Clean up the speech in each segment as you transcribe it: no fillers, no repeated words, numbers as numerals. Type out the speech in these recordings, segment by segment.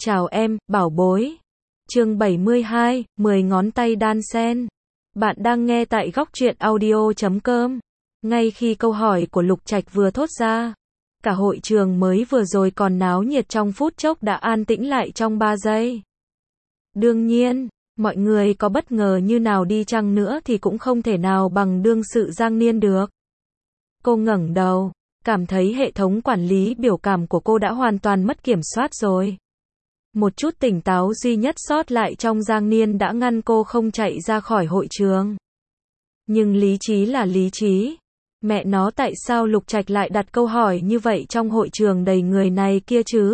Chào em, bảo bối. Chương 72, 10 ngón tay đan sen. Bạn đang nghe tại góc truyện audio.com. Ngay khi câu hỏi của Lục Trạch vừa thốt ra, cả hội trường mới vừa rồi còn náo nhiệt trong phút chốc đã an tĩnh lại trong 3 giây. Đương nhiên, mọi người có bất ngờ như nào đi chăng nữa thì cũng không thể nào bằng đương sự Giang Niên được. Cô ngẩng đầu, cảm thấy hệ thống quản lý biểu cảm của cô đã hoàn toàn mất kiểm soát rồi. Một chút tỉnh táo duy nhất sót lại trong Giang Niên đã ngăn cô không chạy ra khỏi hội trường. Nhưng lý trí là lý trí. Mẹ nó, tại sao Lục Trạch lại đặt câu hỏi như vậy trong hội trường đầy người này kia chứ?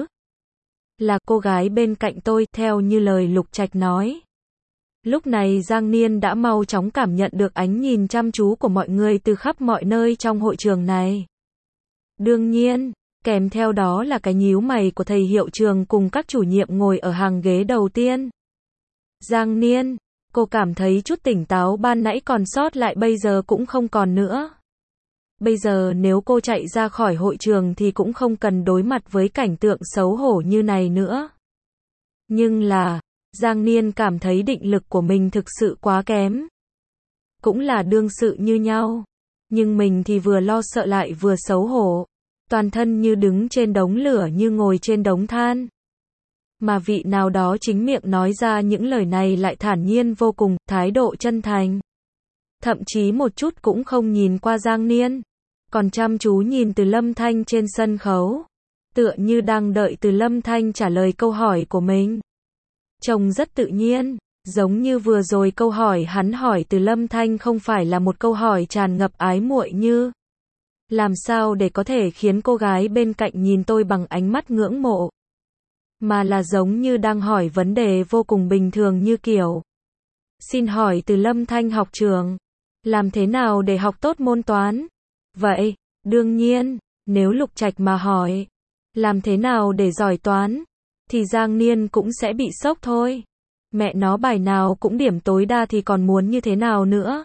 Là cô gái bên cạnh tôi, theo như lời Lục Trạch nói. Lúc này Giang Niên đã mau chóng cảm nhận được ánh nhìn chăm chú của mọi người từ khắp mọi nơi trong hội trường này. Đương nhiên, kèm theo đó là cái nhíu mày của thầy hiệu trường cùng các chủ nhiệm ngồi ở hàng ghế đầu tiên. Giang Niên, cô cảm thấy chút tỉnh táo ban nãy còn sót lại bây giờ cũng không còn nữa. Bây giờ nếu cô chạy ra khỏi hội trường thì cũng không cần đối mặt với cảnh tượng xấu hổ như này nữa. Nhưng là, Giang Niên cảm thấy định lực của mình thực sự quá kém. Cũng là đương sự như nhau. Nhưng mình thì vừa lo sợ lại vừa xấu hổ. Toàn thân như đứng trên đống lửa như ngồi trên đống than. Mà vị nào đó chính miệng nói ra những lời này lại thản nhiên vô cùng, thái độ chân thành. Thậm chí một chút cũng không nhìn qua Giang Niên. Còn chăm chú nhìn Từ Lâm Thanh trên sân khấu. Tựa như đang đợi Từ Lâm Thanh trả lời câu hỏi của mình. Trông rất tự nhiên, giống như vừa rồi câu hỏi hắn hỏi Từ Lâm Thanh không phải là một câu hỏi tràn ngập ái muội như làm sao để có thể khiến cô gái bên cạnh nhìn tôi bằng ánh mắt ngưỡng mộ. Mà là giống như đang hỏi vấn đề vô cùng bình thường như kiểu. Xin hỏi Từ Lâm Thanh học trường, làm thế nào để học tốt môn toán? Vậy, đương nhiên, nếu Lục Trạch mà hỏi, làm thế nào để giỏi toán? Thì Giang Niên cũng sẽ bị sốc thôi. Mẹ nó, bài nào cũng điểm tối đa thì còn muốn như thế nào nữa?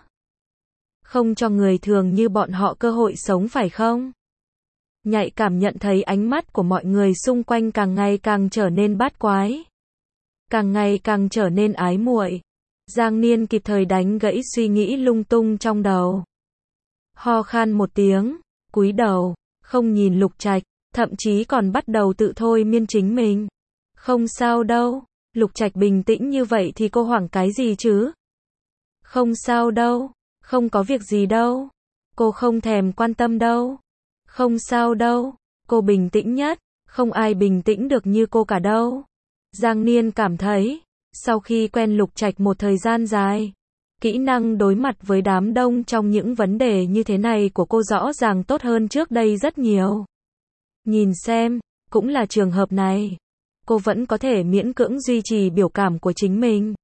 Không cho người thường như bọn họ cơ hội sống phải không? Nhạy cảm nhận thấy ánh mắt của mọi người xung quanh càng ngày càng trở nên bát quái. Càng ngày càng trở nên ái muội. Giang Niên kịp thời đánh gãy suy nghĩ lung tung trong đầu. Ho khan một tiếng, cúi đầu, không nhìn Lục Trạch, thậm chí còn bắt đầu tự thôi miên chính mình. Không sao đâu, Lục Trạch bình tĩnh như vậy thì cô hoảng cái gì chứ? Không sao đâu, không có việc gì đâu, cô không thèm quan tâm đâu. Không sao đâu, cô bình tĩnh nhất, không ai bình tĩnh được như cô cả đâu. Giang Niên cảm thấy, sau khi quen Lục Trạch một thời gian dài, kỹ năng đối mặt với đám đông trong những vấn đề như thế này của cô rõ ràng tốt hơn trước đây rất nhiều. Nhìn xem, cũng là trường hợp này, cô vẫn có thể miễn cưỡng duy trì biểu cảm của chính mình.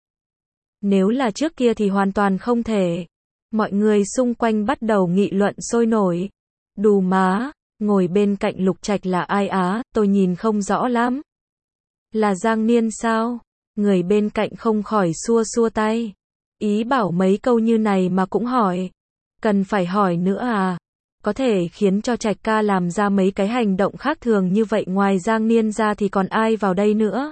Nếu là trước kia thì hoàn toàn không thể. Mọi người xung quanh bắt đầu nghị luận sôi nổi. Đù má, ngồi bên cạnh Lục Trạch là ai á, tôi nhìn không rõ lắm. Là Giang Niên sao? Người bên cạnh không khỏi xua xua tay. Ý bảo mấy câu như này mà cũng hỏi. Cần phải hỏi nữa à? Có thể khiến cho Trạch ca làm ra mấy cái hành động khác thường như vậy ngoài Giang Niên ra thì còn ai vào đây nữa?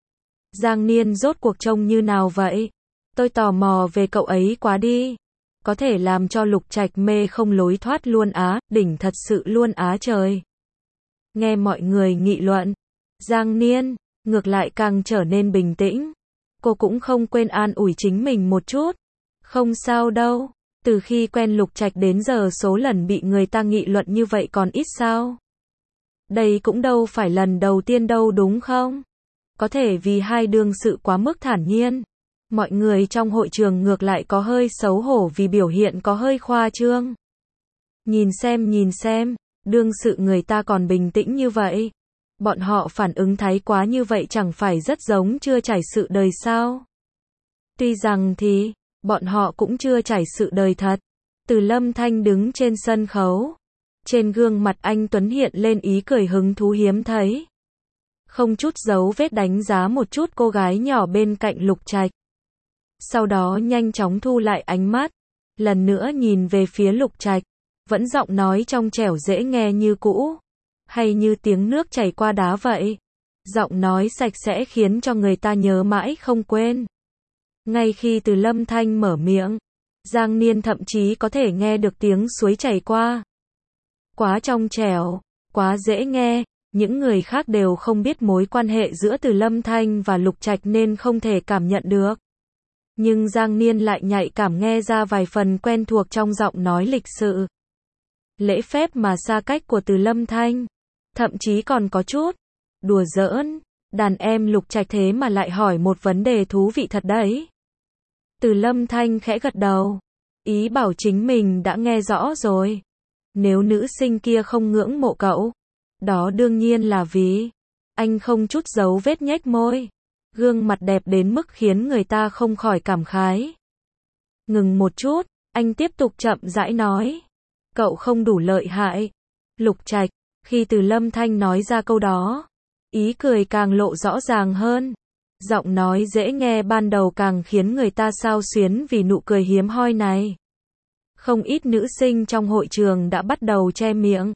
Giang Niên rốt cuộc trông như nào vậy? Tôi tò mò về cậu ấy quá đi. Có thể làm cho Lục Trạch mê không lối thoát luôn á, đỉnh thật sự luôn á trời. Nghe mọi người nghị luận, Giang Niên, ngược lại càng trở nên bình tĩnh. Cô cũng không quên an ủi chính mình một chút. Không sao đâu, từ khi quen Lục Trạch đến giờ số lần bị người ta nghị luận như vậy còn ít sao. Đây cũng đâu phải lần đầu tiên đâu đúng không? Có thể vì hai đương sự quá mức thản nhiên. Mọi người trong hội trường ngược lại có hơi xấu hổ vì biểu hiện có hơi khoa trương. Nhìn xem, đương sự người ta còn bình tĩnh như vậy. Bọn họ phản ứng thái quá như vậy chẳng phải rất giống chưa trải sự đời sao? Tuy rằng thì, bọn họ cũng chưa trải sự đời thật. Từ Lâm Thanh đứng trên sân khấu. Trên gương mặt anh Tuấn hiện lên ý cười hứng thú hiếm thấy. Không chút dấu vết đánh giá một chút cô gái nhỏ bên cạnh Lục Trạch. Sau đó nhanh chóng thu lại ánh mắt, lần nữa nhìn về phía Lục Trạch, vẫn giọng nói trong trẻo dễ nghe như cũ, hay như tiếng nước chảy qua đá vậy. Giọng nói sạch sẽ khiến cho người ta nhớ mãi không quên. Ngay khi Từ Lâm Thanh mở miệng, Giang Niên thậm chí có thể nghe được tiếng suối chảy qua. Quá trong trẻo, quá dễ nghe, những người khác đều không biết mối quan hệ giữa Từ Lâm Thanh và Lục Trạch nên không thể cảm nhận được. Nhưng Giang Niên lại nhạy cảm nghe ra vài phần quen thuộc trong giọng nói lịch sự. Lễ phép mà xa cách của Từ Lâm Thanh, thậm chí còn có chút đùa giỡn, đàn em Lục Trạch thế mà lại hỏi một vấn đề thú vị thật đấy. Từ Lâm Thanh khẽ gật đầu, ý bảo chính mình đã nghe rõ rồi. Nếu nữ sinh kia không ngưỡng mộ cậu, đó đương nhiên là vì anh không chút dấu vết nhếch môi, gương mặt đẹp đến mức khiến người ta không khỏi cảm khái. Ngừng một chút, anh tiếp tục chậm rãi nói, cậu không đủ lợi hại. Lục Trạch, khi Từ Lâm Thanh nói ra câu đó, ý cười càng lộ rõ ràng hơn. Giọng nói dễ nghe ban đầu càng khiến người ta xao xuyến vì nụ cười hiếm hoi này. Không ít nữ sinh trong hội trường đã bắt đầu che miệng,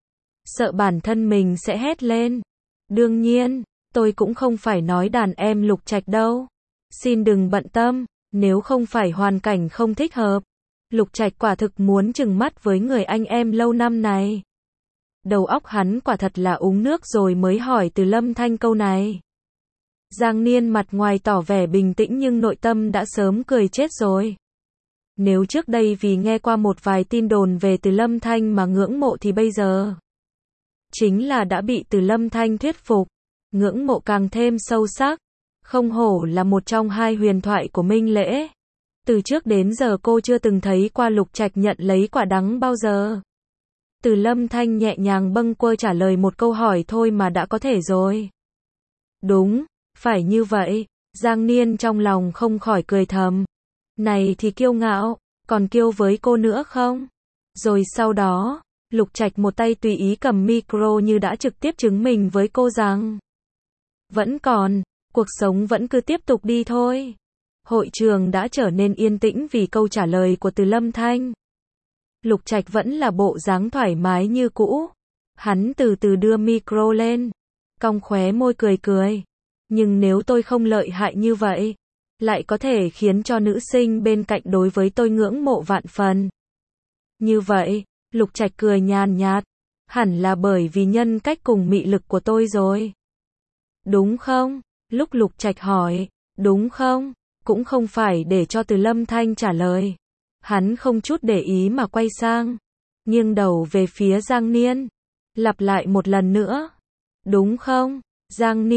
sợ bản thân mình sẽ hét lên. Đương nhiên, tôi cũng không phải nói đàn em Lục Trạch đâu. Xin đừng bận tâm, nếu không phải hoàn cảnh không thích hợp. Lục Trạch quả thực muốn trừng mắt với người anh em lâu năm này. Đầu óc hắn quả thật là uống nước rồi mới hỏi Từ Lâm Thanh câu này. Giang Niên mặt ngoài tỏ vẻ bình tĩnh nhưng nội tâm đã sớm cười chết rồi. Nếu trước đây vì nghe qua một vài tin đồn về Từ Lâm Thanh mà ngưỡng mộ thì bây giờ chính là đã bị Từ Lâm Thanh thuyết phục, ngưỡng mộ càng thêm sâu sắc. Không hổ là một trong hai huyền thoại của Minh Lễ. Từ trước đến giờ cô chưa từng thấy qua Lục Trạch nhận lấy quả đắng bao giờ. Từ Lâm Thanh nhẹ nhàng bâng quơ trả lời một câu hỏi thôi mà đã có thể rồi. Đúng, phải như vậy. Giang Niên trong lòng không khỏi cười thầm. Này thì kiêu ngạo, còn kiêu với cô nữa không? Rồi sau đó, Lục Trạch một tay tùy ý cầm micro như đã trực tiếp chứng minh với cô rằng vẫn còn, cuộc sống vẫn cứ tiếp tục đi thôi. Hội trường đã trở nên yên tĩnh vì câu trả lời của Từ Lâm Thanh. Lục Trạch vẫn là bộ dáng thoải mái như cũ. Hắn từ từ đưa micro lên, cong khóe môi cười cười. Nhưng nếu tôi không lợi hại như vậy, lại có thể khiến cho nữ sinh bên cạnh đối với tôi ngưỡng mộ vạn phần. Như vậy, Lục Trạch cười nhàn nhạt, hẳn là bởi vì nhân cách cùng mị lực của tôi rồi. Đúng không? Lúc Lục Trạch hỏi, đúng không? Cũng không phải để cho Từ Lâm Thanh trả lời. Hắn không chút để ý mà quay sang, nghiêng đầu về phía Giang Niên, lặp lại một lần nữa. Đúng không? Giang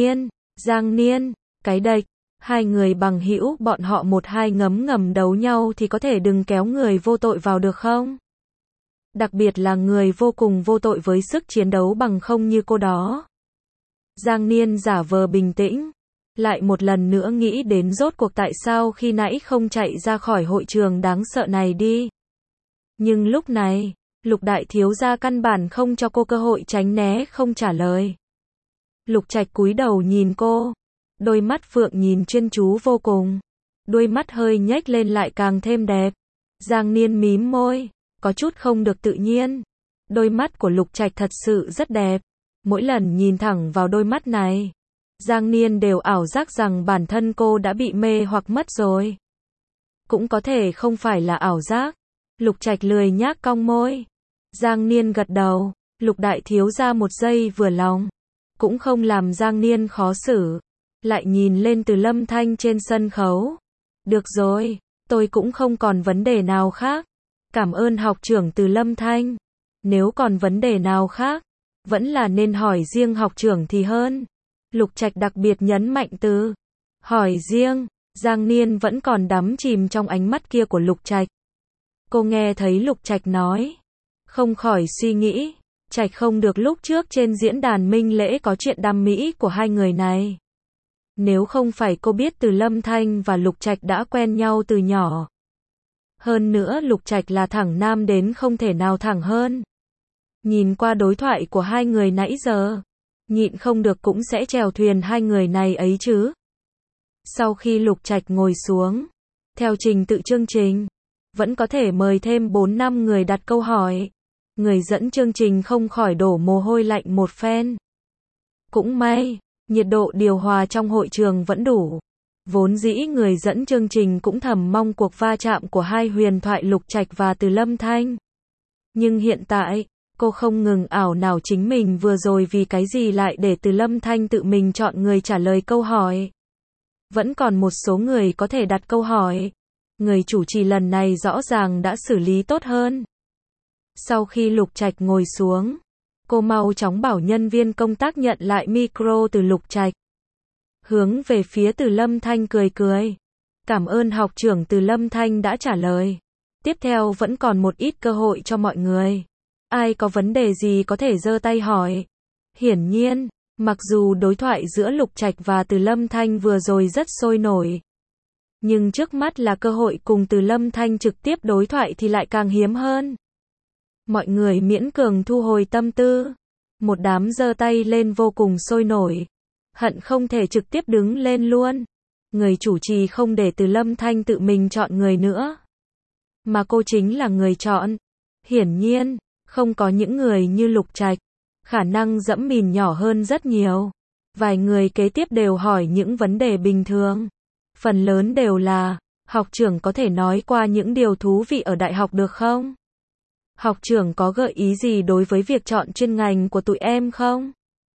Niên, cái đệch, hai người bằng hữu bọn họ một hai ngấm ngầm đấu nhau thì có thể đừng kéo người vô tội vào được không? Đặc biệt là người vô cùng vô tội với sức chiến đấu bằng không như cô đó. Giang Niên giả vờ bình tĩnh, lại một lần nữa nghĩ đến rốt cuộc tại sao khi nãy không chạy ra khỏi hội trường đáng sợ này đi. Nhưng lúc này, Lục đại thiếu gia căn bản không cho cô cơ hội tránh né không trả lời. Lục Trạch cúi đầu nhìn cô, đôi mắt phượng nhìn chuyên chú vô cùng, đôi mắt hơi nhếch lên lại càng thêm đẹp. Giang Niên mím môi, có chút không được tự nhiên. Đôi mắt của Lục Trạch thật sự rất đẹp. Mỗi lần nhìn thẳng vào đôi mắt này, Giang Niên đều ảo giác rằng bản thân cô đã bị mê hoặc mất rồi. Cũng có thể không phải là ảo giác. Lục Trạch lười nhác cong môi. Giang Niên gật đầu, Lục đại thiếu gia một giây vừa lòng, cũng không làm Giang Niên khó xử. Lại nhìn lên Từ Lâm Thanh trên sân khấu. Được rồi, tôi cũng không còn vấn đề nào khác. Cảm ơn học trưởng Từ Lâm Thanh. Nếu còn vấn đề nào khác, vẫn là nên hỏi riêng học trưởng thì hơn. Lục Trạch đặc biệt nhấn mạnh từ hỏi riêng. Giang Niên vẫn còn đắm chìm trong ánh mắt kia của Lục Trạch. Cô nghe thấy Lục Trạch nói, không khỏi suy nghĩ, Trạch không được lúc trước trên diễn đàn Minh Lễ có chuyện đam mỹ của hai người này. Nếu không phải cô biết Từ Lâm Thanh và Lục Trạch đã quen nhau từ nhỏ. Hơn nữa Lục Trạch là thẳng nam đến không thể nào thẳng hơn. Nhìn qua đối thoại của hai người nãy giờ, nhịn không được cũng sẽ chèo thuyền hai người này ấy chứ. Sau khi Lục Trạch ngồi xuống, theo trình tự chương trình, vẫn có thể mời thêm 4-5 người đặt câu hỏi. Người dẫn chương trình không khỏi đổ mồ hôi lạnh một phen. Cũng may, Nhiệt độ điều hòa trong hội trường vẫn đủ. Vốn dĩ người dẫn chương trình cũng thầm mong cuộc va chạm của hai huyền thoại Lục Trạch và Từ Lâm Thanh. Nhưng hiện tại, cô không ngừng ảo não chính mình vừa rồi vì cái gì lại để Từ Lâm Thanh tự mình chọn người trả lời câu hỏi. Vẫn còn một số người có thể đặt câu hỏi. Người chủ trì lần này rõ ràng đã xử lý tốt hơn. Sau khi Lục Trạch ngồi xuống, cô mau chóng bảo nhân viên công tác nhận lại micro từ Lục Trạch. Hướng về phía Từ Lâm Thanh cười cười. Cảm ơn học trưởng. Từ Lâm Thanh đã trả lời. Tiếp theo vẫn còn một ít cơ hội cho mọi người. Ai có vấn đề gì có thể giơ tay hỏi. Hiển nhiên, mặc dù đối thoại giữa Lục Trạch và Từ Lâm Thanh vừa rồi rất sôi nổi, nhưng trước mắt là cơ hội cùng Từ Lâm Thanh trực tiếp đối thoại thì lại càng hiếm hơn. Mọi người miễn cường thu hồi tâm tư. Một đám giơ tay lên vô cùng sôi nổi. Hận không thể trực tiếp đứng lên luôn. Người chủ trì không để Từ Lâm Thanh tự mình chọn người nữa, mà cô chính là người chọn. Hiển nhiên, không có những người như Lục Trạch. Khả năng dẫm mìn nhỏ hơn rất nhiều. Vài người kế tiếp đều hỏi những vấn đề bình thường. Phần lớn đều là, học trưởng có thể nói qua những điều thú vị ở đại học được không? Học trưởng có gợi ý gì đối với việc chọn chuyên ngành của tụi em không?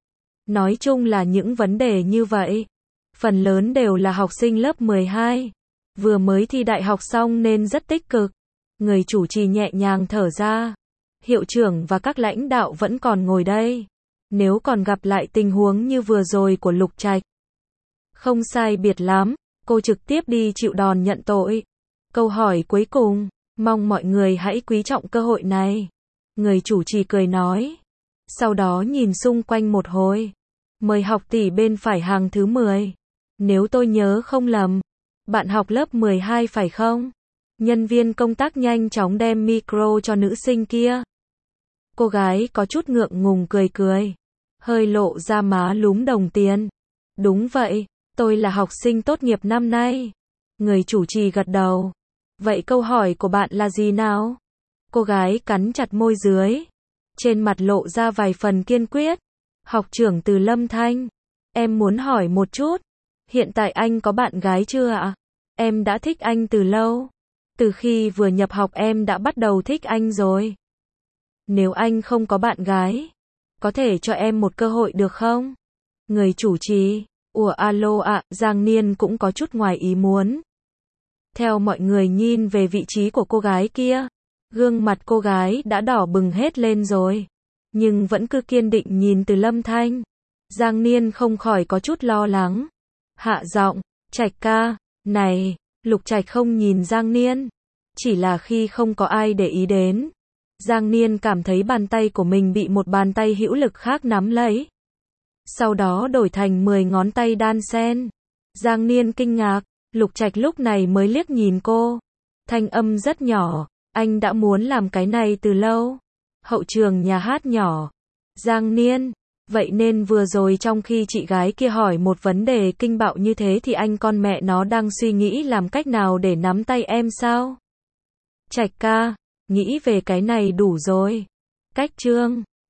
Nói chung là những vấn đề như vậy. Phần lớn đều là học sinh lớp 12. Vừa mới thi đại học xong nên rất tích cực. Người chủ trì nhẹ nhàng thở ra. Hiệu trưởng và các lãnh đạo vẫn còn ngồi đây. Nếu còn gặp lại tình huống như vừa rồi của Lục Trạch, không sai biệt lắm, cô trực tiếp đi chịu đòn nhận tội. Câu hỏi cuối cùng, mong mọi người hãy quý trọng cơ hội này. Người chủ trì cười nói. Sau đó nhìn xung quanh một hồi. Mời học tỷ bên phải hàng thứ 10. Nếu tôi nhớ không lầm, bạn học lớp 12 phải không? Nhân viên công tác nhanh chóng đem micro cho nữ sinh kia. Cô gái có chút ngượng ngùng cười cười, hơi lộ ra má lúm đồng tiền. Đúng vậy, tôi là học sinh tốt nghiệp năm nay. Người chủ trì gật đầu. Vậy câu hỏi của bạn là gì nào? Cô gái cắn chặt môi dưới, trên mặt lộ ra vài phần kiên quyết. Học trưởng Từ Lâm Thanh, em muốn hỏi một chút, hiện tại anh có bạn gái chưa ạ? Em đã thích anh từ lâu. Từ khi vừa nhập học em đã bắt đầu thích anh rồi. Nếu anh không có bạn gái, có thể cho em một cơ hội được không? Người chủ trì, alo ạ, Giang Niên cũng có chút ngoài ý muốn. Theo mọi người nhìn về vị trí của cô gái kia, gương mặt cô gái đã đỏ bừng hết lên rồi, nhưng vẫn cứ kiên định nhìn Từ Lâm Thanh. Giang Niên không khỏi có chút lo lắng. Hạ giọng, Trạch ca, này, Lục Trạch không nhìn Giang Niên. Chỉ là khi không có ai để ý đến, Giang Niên cảm thấy bàn tay của mình bị một bàn tay hữu lực khác nắm lấy. Sau đó đổi thành 10 ngón tay đan xen. Giang Niên kinh ngạc, Lục Trạch lúc này mới liếc nhìn cô. Thanh âm rất nhỏ, anh đã muốn làm cái này từ lâu. Hậu trường nhà hát nhỏ. Giang Niên, vậy nên vừa rồi trong khi chị gái kia hỏi một vấn đề kinh bạo như thế thì anh con mẹ nó đang suy nghĩ làm cách nào để nắm tay em sao? Trạch ca, nghĩ về cái này đủ rồi. Cách chương